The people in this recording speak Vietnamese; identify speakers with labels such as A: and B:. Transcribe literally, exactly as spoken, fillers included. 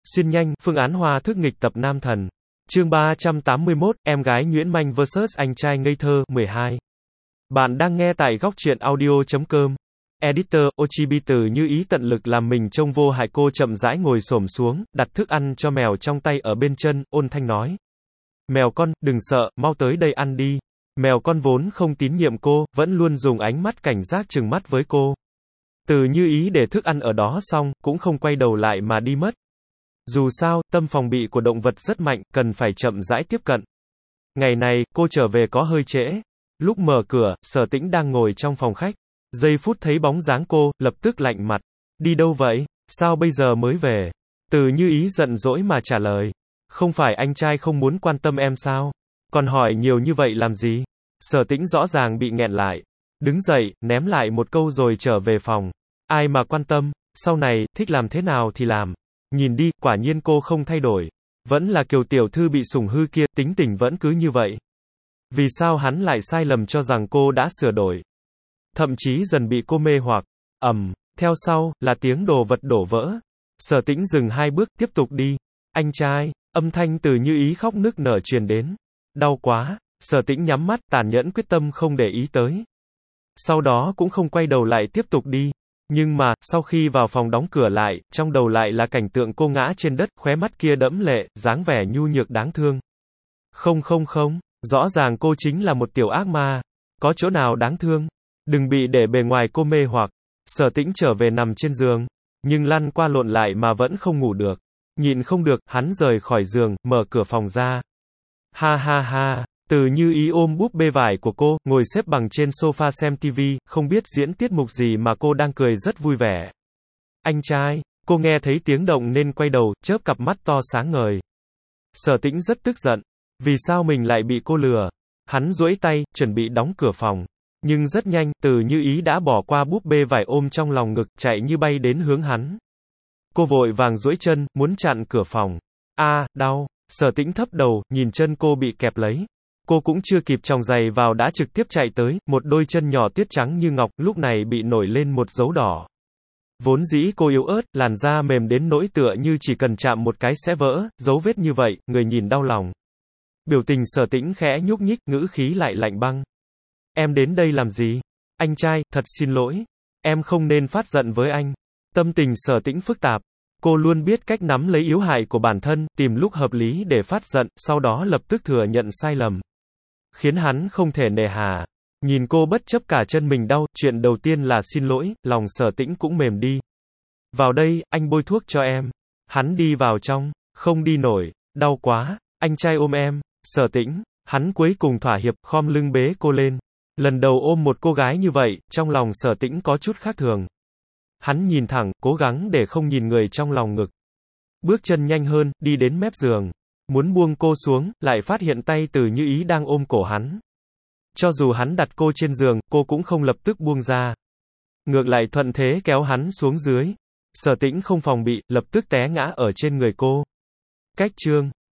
A: Xuyên nhanh, phương án hòa thức nghịch tập nam thần. Chương ba trăm tám mươi mốt, em gái nhuyễn manh versus anh trai ngây thơ, mười hai. Bạn đang nghe tại góc truyện audio chấm com. Editor, Ochibi từ như ý tận lực làm mình trông vô hại. Cô chậm rãi ngồi xổm xuống, đặt thức ăn cho mèo trong tay ở bên chân, ôn thanh nói. Mèo con, đừng sợ, mau tới đây ăn đi. Mèo con vốn không tín nhiệm cô, vẫn luôn dùng ánh mắt cảnh giác trừng mắt với cô. Từ như ý để thức ăn ở đó xong, cũng không quay đầu lại mà đi mất. Dù sao, tâm phòng bị của động vật rất mạnh, cần phải chậm rãi tiếp cận. Ngày này, cô trở về có hơi trễ. Lúc mở cửa, Sở Tĩnh đang ngồi trong phòng khách. Giây phút thấy bóng dáng cô, lập tức lạnh mặt. Đi đâu vậy? Sao bây giờ mới về? Từ như ý giận dỗi mà trả lời. Không phải anh trai không muốn quan tâm em sao? Còn hỏi nhiều như vậy làm gì? Sở Tĩnh rõ ràng bị nghẹn lại. Đứng dậy, ném lại một câu rồi trở về phòng. Ai mà quan tâm, sau này, thích làm thế nào thì làm. Nhìn đi, quả nhiên cô không thay đổi. Vẫn là Kiều tiểu thư bị sủng hư kia, tính tình vẫn cứ như vậy. Vì sao hắn lại sai lầm cho rằng cô đã sửa đổi? Thậm chí dần bị cô mê hoặc. Ầm, theo sau, là tiếng đồ vật đổ vỡ. Sở Tĩnh dừng hai bước, tiếp tục đi. Anh trai, âm thanh từ như ý khóc nức nở truyền đến. Đau quá, Sở Tĩnh nhắm mắt, tàn nhẫn quyết tâm không để ý tới. Sau đó cũng không quay đầu lại tiếp tục đi. Nhưng mà, sau khi vào phòng đóng cửa lại, trong đầu lại là cảnh tượng cô ngã trên đất, khóe mắt kia đẫm lệ, dáng vẻ nhu nhược đáng thương. Không không không, rõ ràng cô chính là một tiểu ác ma. Có chỗ nào đáng thương? Đừng bị để bề ngoài cô mê hoặc. Sở Tĩnh trở về nằm trên giường, nhưng lăn qua lộn lại mà vẫn không ngủ được. Nhịn không được, hắn rời khỏi giường, mở cửa phòng ra. Ha ha ha. Từ như ý ôm búp bê vải của cô, ngồi xếp bằng trên sofa xem tivi, không biết diễn tiết mục gì mà cô đang cười rất vui vẻ. Anh trai, cô nghe thấy tiếng động nên quay đầu, chớp cặp mắt to sáng ngời. Sở Tĩnh rất tức giận. Vì sao mình lại bị cô lừa? Hắn duỗi tay, chuẩn bị đóng cửa phòng. Nhưng rất nhanh, Từ như ý đã bỏ qua búp bê vải ôm trong lòng ngực, chạy như bay đến hướng hắn. Cô vội vàng duỗi chân, muốn chặn cửa phòng. A, đau. Sở Tĩnh thấp đầu, nhìn chân cô bị kẹp lấy. Cô cũng chưa kịp chòng giày vào đã trực tiếp chạy tới, một đôi chân nhỏ tuyết trắng như ngọc, lúc này bị nổi lên một dấu đỏ. Vốn dĩ cô yếu ớt, làn da mềm đến nỗi tựa như chỉ cần chạm một cái sẽ vỡ, dấu vết như vậy, người nhìn đau lòng. Biểu tình Sở Tĩnh khẽ nhúc nhích, ngữ khí lại lạnh băng. Em đến đây làm gì? Anh trai, thật xin lỗi. Em không nên phát giận với anh. Tâm tình Sở Tĩnh phức tạp. Cô luôn biết cách nắm lấy yếu hại của bản thân, tìm lúc hợp lý để phát giận, sau đó lập tức thừa nhận sai lầm. Khiến hắn không thể nề hà. Nhìn cô bất chấp cả chân mình đau, chuyện đầu tiên là xin lỗi, lòng Sở Tĩnh cũng mềm đi. Vào đây, anh bôi thuốc cho em. Hắn đi vào trong, không đi nổi, đau quá, anh trai ôm em. Sở Tĩnh, hắn cuối cùng thỏa hiệp, khom lưng bế cô lên. Lần đầu ôm một cô gái như vậy, trong lòng Sở Tĩnh có chút khác thường. Hắn nhìn thẳng, cố gắng để không nhìn người trong lòng ngực. Bước chân nhanh hơn, đi đến mép giường. Muốn buông cô xuống, lại phát hiện tay Từ như ý đang ôm cổ hắn. Cho dù hắn đặt cô trên giường, cô cũng không lập tức buông ra. Ngược lại thuận thế kéo hắn xuống dưới. Sở Tĩnh không phòng bị, lập tức té ngã ở trên người cô. Cách chương